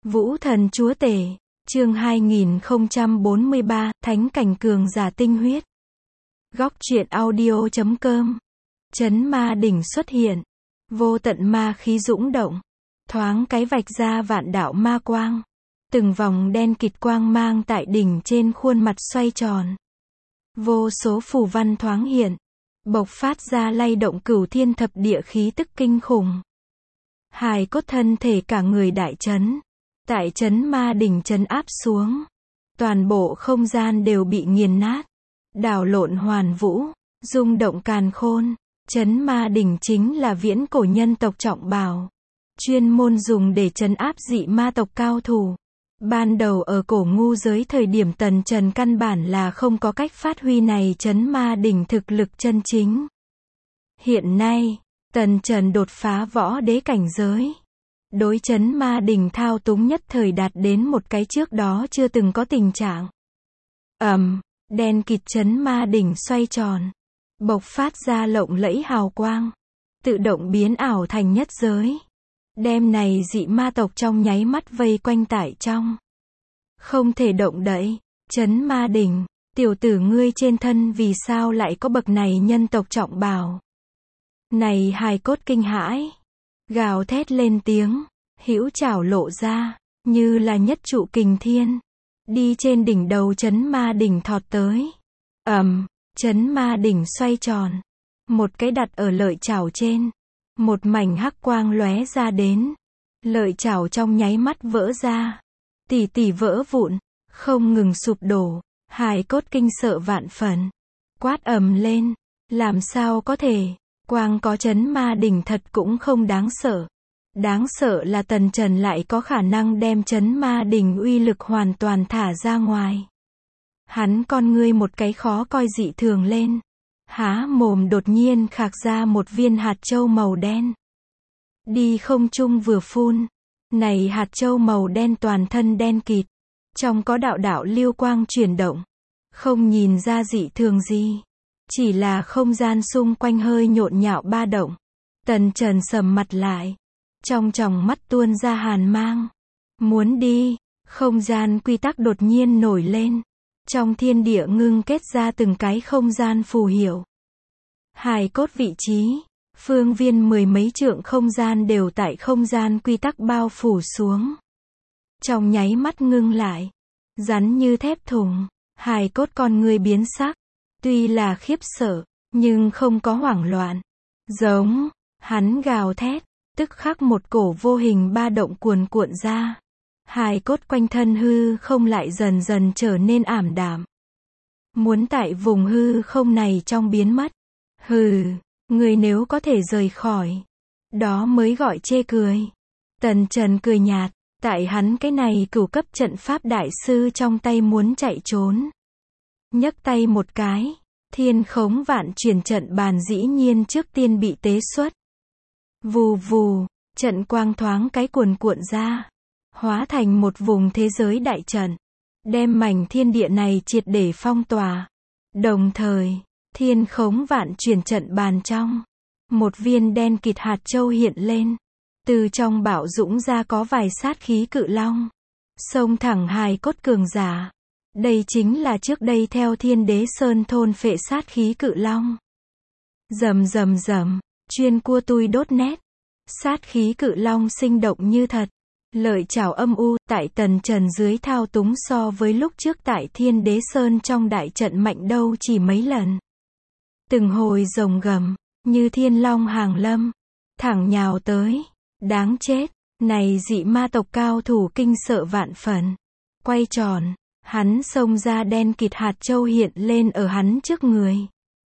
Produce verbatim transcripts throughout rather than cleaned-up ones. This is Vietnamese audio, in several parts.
Vũ thần chúa tể, chương hai nghìn không trăm bốn mươi ba, Thánh cảnh cường giả tinh huyết. Góc truyện audio chấm com. Chấn ma đỉnh xuất hiện. Vô tận ma khí dũng động. Thoáng cái vạch ra vạn đạo ma quang. Từng vòng đen kịt quang mang tại đỉnh trên khuôn mặt xoay tròn. Vô số phù văn thoáng hiện. Bộc phát ra lay động cửu thiên thập địa khí tức kinh khủng. Hài cốt thân thể cả người đại chấn. Tại chấn ma đỉnh chấn áp xuống. Toàn bộ không gian đều bị nghiền nát. Đảo lộn hoàn vũ. Rung động càn khôn. Chấn ma đỉnh chính là viễn cổ nhân tộc trọng bảo. Chuyên môn dùng để trấn áp dị ma tộc cao thủ. Ban đầu ở cổ ngu giới thời điểm Tần Trần căn bản là không có cách phát huy này chấn ma đỉnh thực lực chân chính. Hiện nay, Tần Trần đột phá võ đế cảnh giới. Đối chấn ma đỉnh thao túng nhất thời đạt đến một cái trước đó chưa từng có tình trạng. Ầm, đen kịt chấn ma đỉnh xoay tròn. Bộc phát ra lộng lẫy hào quang. Tự động biến ảo thành nhất giới. Đem này dị ma tộc trong nháy mắt vây quanh tại trong. Không thể động đậy. Chấn ma đỉnh, tiểu tử ngươi trên thân vì sao lại có bậc này nhân tộc trọng bào. Này hài cốt kinh hãi. Gào thét lên tiếng. Hữu chảo lộ ra. Như là nhất trụ kình thiên. Đi trên đỉnh đầu chấn ma đỉnh thọt tới. Ầm, chấn ma đỉnh xoay tròn. Một cái đặt ở lợi chảo trên. Một mảnh hắc quang lóe ra đến. Lợi chảo trong nháy mắt vỡ ra. Tỉ tỉ vỡ vụn. Không ngừng sụp đổ. Hài cốt kinh sợ vạn phần. Quát ầm lên. Làm sao có thể. Quang có chấn ma đỉnh thật cũng không đáng sợ. Đáng sợ là Tần Trần lại có khả năng đem chấn ma đỉnh uy lực hoàn toàn thả ra ngoài. Hắn con ngươi một cái khó coi dị thường lên. Há mồm đột nhiên khạc ra một viên hạt châu màu đen. Đi không trung vừa phun. Này hạt châu màu đen toàn thân đen kịt. Trong có đạo đạo lưu quang chuyển động. Không nhìn ra dị thường gì. Chỉ là không gian xung quanh hơi nhộn nhạo ba động. Tần Trần sầm mặt lại. Trong tròng mắt tuôn ra hàn mang. Muốn đi. Không gian quy tắc đột nhiên nổi lên. Trong thiên địa ngưng kết ra từng cái không gian phù hiệu. Hài cốt vị trí. Phương viên mười mấy trượng không gian đều tại không gian quy tắc bao phủ xuống. Trong nháy mắt ngưng lại. Rắn như thép thùng. Hài cốt con người biến sắc. Tuy là khiếp sợ, nhưng không có hoảng loạn. Giống. Hắn gào thét. Tức khắc một cổ vô hình ba động cuồn cuộn ra. Hài cốt quanh thân hư không lại dần dần trở nên ảm đạm. Muốn tại vùng hư không này trong biến mất. Hừ, người nếu có thể rời khỏi. Đó mới gọi chê cười. Tần Trần cười nhạt. Tại hắn cái này cửu cấp trận pháp đại sư trong tay muốn chạy trốn. Nhấc tay một cái. Thiên khống vạn chuyển trận bàn dĩ nhiên trước tiên bị tế xuất. Vù vù, trận quang thoáng cái cuồn cuộn ra. Hóa thành một vùng thế giới đại trận. Đem mảnh thiên địa này triệt để phong tỏa. Đồng thời, thiên khống vạn chuyển trận bàn trong. Một viên đen kịt hạt châu hiện lên. Từ trong bạo dũng ra có vài sát khí cự long. Xông thẳng hài cốt cường giả. Đây chính là trước đây theo Thiên Đế Sơn thôn phệ sát khí cự long. Rầm rầm rầm, chuyên cua tui đốt nét. Sát khí cự long sinh động như thật. Lợi chảo âm u tại Tần Trần dưới thao túng so với lúc trước tại Thiên Đế Sơn trong đại trận mạnh đâu chỉ mấy lần. Từng hồi rồng gầm, như thiên long hàng lâm. Thẳng nhào tới. Đáng chết, này dị ma tộc cao thủ kinh sợ vạn phần. Quay tròn, hắn xông ra đen kịt hạt châu hiện lên ở hắn trước người.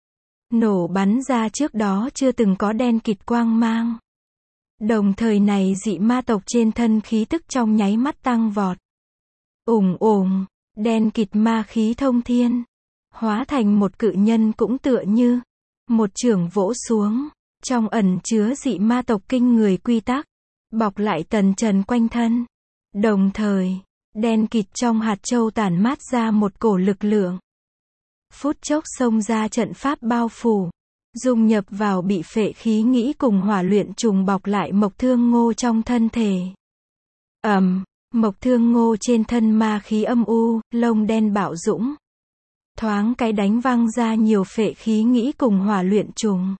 Nổ bắn ra trước đó chưa từng có đen kịt quang mang. Đồng thời này dị ma tộc trên thân khí tức trong nháy mắt tăng vọt. Ùng ùng, đen kịt ma khí thông thiên. Hóa thành một cự nhân cũng tựa như. Một chưởng vỗ xuống. Trong ẩn chứa dị ma tộc kinh người quy tắc. Bọc lại Tần Trần quanh thân. Đồng thời, đen kịt trong hạt châu tản mát ra một cổ lực lượng. Phút chốc xông ra trận pháp bao phủ. Dung nhập vào bị phệ khí nghĩ cùng hỏa luyện trùng bọc lại Mộc Thương Ngô trong thân thể. Ầm, Mộc Thương Ngô trên thân ma khí âm u, lông đen bạo dũng. Thoáng cái đánh văng ra nhiều phệ khí nghĩ cùng hỏa luyện trùng.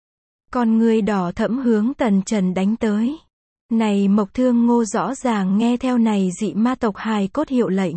Con người đỏ thẫm hướng Tần Trần đánh tới. Này Mộc Thương Ngô rõ ràng nghe theo này dị ma tộc hài cốt hiệu lệnh.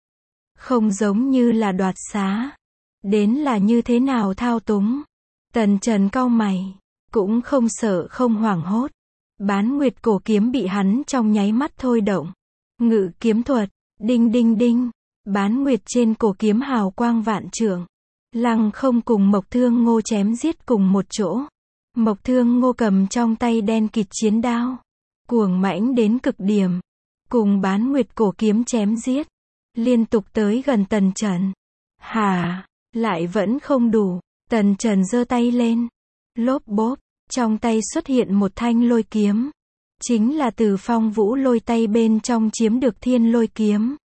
Không giống như là đoạt xá. Đến là như thế nào thao túng. Tần Trần cau mày. Cũng không sợ không hoảng hốt. Bán nguyệt cổ kiếm bị hắn trong nháy mắt thôi động. Ngự kiếm thuật. Đinh đinh đinh. Bán nguyệt trên cổ kiếm hào quang vạn trượng. Lăng không cùng Mộc Thương Ngô chém giết cùng một chỗ. Mộc Thương Ngô cầm trong tay đen kịt chiến đao. Cuồng mãnh đến cực điểm. Cùng bán nguyệt cổ kiếm chém giết. Liên tục tới gần Tần Trần. Hả, lại vẫn không đủ. Tần Trần giơ tay lên. Lốp bốp, trong tay xuất hiện một thanh lôi kiếm. Chính là từ Phong Vũ lôi tay bên trong chiếm được thiên lôi kiếm.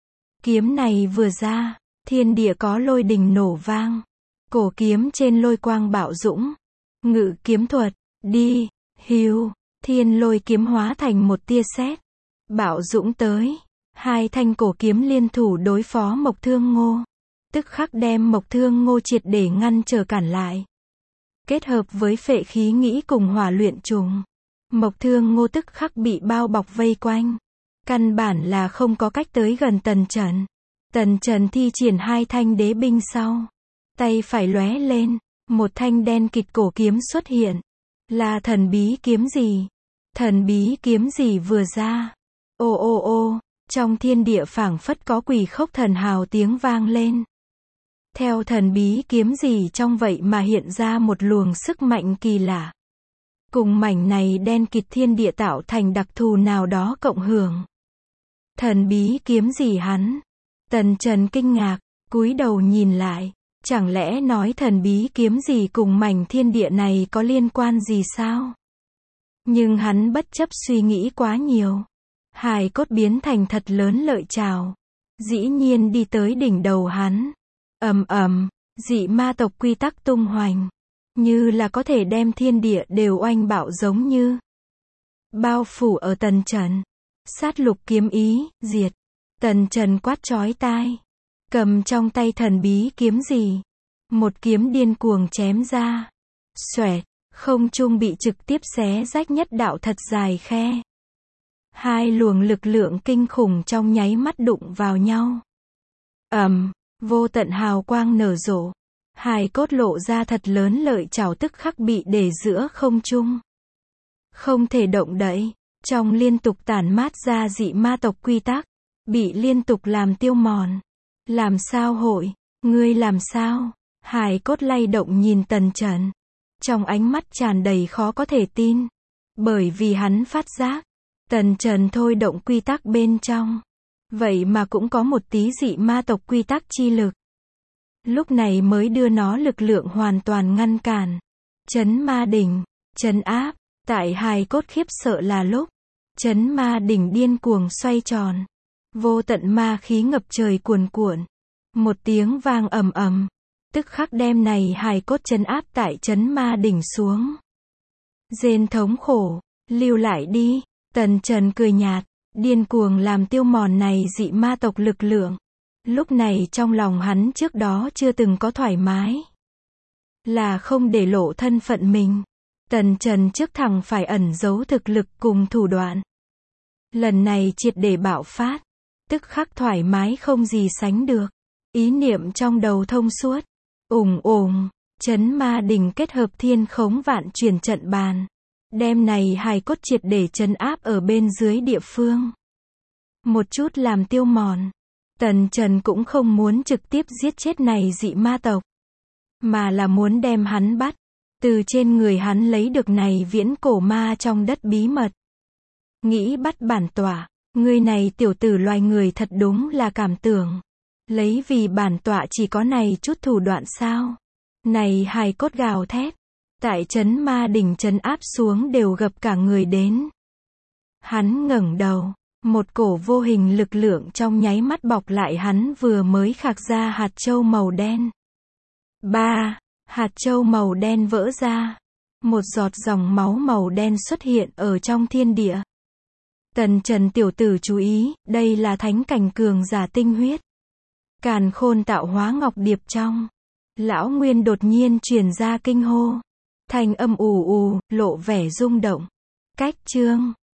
Kiếm này vừa ra, thiên địa có lôi đình nổ vang. Cổ kiếm trên lôi quang bạo dũng. Ngự kiếm thuật, đi, hưu, thiên lôi kiếm hóa thành một tia sét. Bạo dũng tới. Hai thanh cổ kiếm liên thủ đối phó Mộc Thương Ngô. Tức khắc đem Mộc Thương Ngô triệt để ngăn trở cản lại. Kết hợp với phệ khí nghĩ cùng hỏa luyện trùng. Mộc Thương Ngô tức khắc bị bao bọc vây quanh. Căn bản là không có cách tới gần Tần Trần. Tần Trần thi triển hai thanh đế binh sau. Tay phải lóe lên. Một thanh đen kịt cổ kiếm xuất hiện. Là thần bí kiếm gì? Thần bí kiếm gì vừa ra? Ô ô ô, trong thiên địa phảng phất có quỷ khốc thần hào tiếng vang lên. Theo thần bí kiếm gì trong vậy mà hiện ra một luồng sức mạnh kỳ lạ. Cùng mảnh này đen kịt thiên địa tạo thành đặc thù nào đó cộng hưởng. Thần bí kiếm gì hắn? Tần Trần kinh ngạc, cúi đầu nhìn lại. Chẳng lẽ nói thần bí kiếm gì cùng mảnh thiên địa này có liên quan gì sao? Nhưng hắn bất chấp suy nghĩ quá nhiều. Hài cốt biến thành thật lớn lợi trào. Dĩ nhiên đi tới đỉnh đầu hắn. Ầm ầm, dị ma tộc quy tắc tung hoành. Như là có thể đem thiên địa đều oanh bạo giống như. Bao phủ ở Tần Trần. Sát lục kiếm ý, diệt. Tần Trần quát chói tai. Cầm trong tay thần bí kiếm gì. Một kiếm điên cuồng chém ra. Xoẹt, không trung bị trực tiếp xé rách nhất đạo thật dài khe. Hai luồng lực lượng kinh khủng trong nháy mắt đụng vào nhau. Ầm, vô tận hào quang nở rộ. Hài cốt lộ ra thật lớn lợi chảo tức khắc bị để giữa không trung. Không thể động đậy, trong liên tục tản mát ra dị ma tộc quy tắc, bị liên tục làm tiêu mòn. Làm sao hội, ngươi làm sao? Hài cốt lay động nhìn Tần Trần. Trong ánh mắt tràn đầy khó có thể tin. Bởi vì hắn phát giác. Tần Trần thôi động quy tắc bên trong. Vậy mà cũng có một tí dị ma tộc quy tắc chi lực. Lúc này mới đưa nó lực lượng hoàn toàn ngăn cản. Chấn ma đỉnh, chấn áp. Tại hài cốt khiếp sợ là lúc. Chấn ma đỉnh điên cuồng xoay tròn. Vô tận ma khí ngập trời cuồn cuộn. Một tiếng vang ầm ầm. Tức khắc đem này hài cốt chấn áp tại chấn ma đỉnh xuống. Rên thống khổ, lưu lại đi. Tần Trần cười nhạt, điên cuồng làm tiêu mòn này dị ma tộc lực lượng. Lúc này trong lòng hắn trước đó chưa từng có thoải mái. Là không để lộ thân phận mình. Tần Trần trước thẳng phải ẩn giấu thực lực cùng thủ đoạn. Lần này triệt để bạo phát. Tức khắc thoải mái không gì sánh được. Ý niệm trong đầu thông suốt. Ùng ùng, chấn ma đỉnh kết hợp thiên khống vạn chuyển trận bàn. Đem này hài cốt triệt để trấn áp ở bên dưới địa phương. Một chút làm tiêu mòn. Tần Trần cũng không muốn trực tiếp giết chết này dị ma tộc. Mà là muốn đem hắn bắt. Từ trên người hắn lấy được này viễn cổ ma trong đất bí mật. Nghĩ bắt bản tọa. Người này tiểu tử loài người thật đúng là cảm tưởng. Lấy vì bản tọa chỉ có này chút thủ đoạn sao. Này hài cốt gào thét. Tại chấn ma đỉnh chấn áp xuống đều gập cả người đến. Hắn ngẩng đầu. Một cổ vô hình lực lượng trong nháy mắt bọc lại hắn vừa mới khạc ra hạt châu màu đen. Ba. Hạt châu màu đen vỡ ra. Một giọt dòng máu màu đen xuất hiện ở trong thiên địa. Tần Trần tiểu tử chú ý, đây là thánh cảnh cường giả tinh huyết. Càn Khôn tạo hóa ngọc điệp trong. Lão Nguyên đột nhiên truyền ra kinh hô. Thanh âm ù ù, lộ vẻ rung động. Cách chương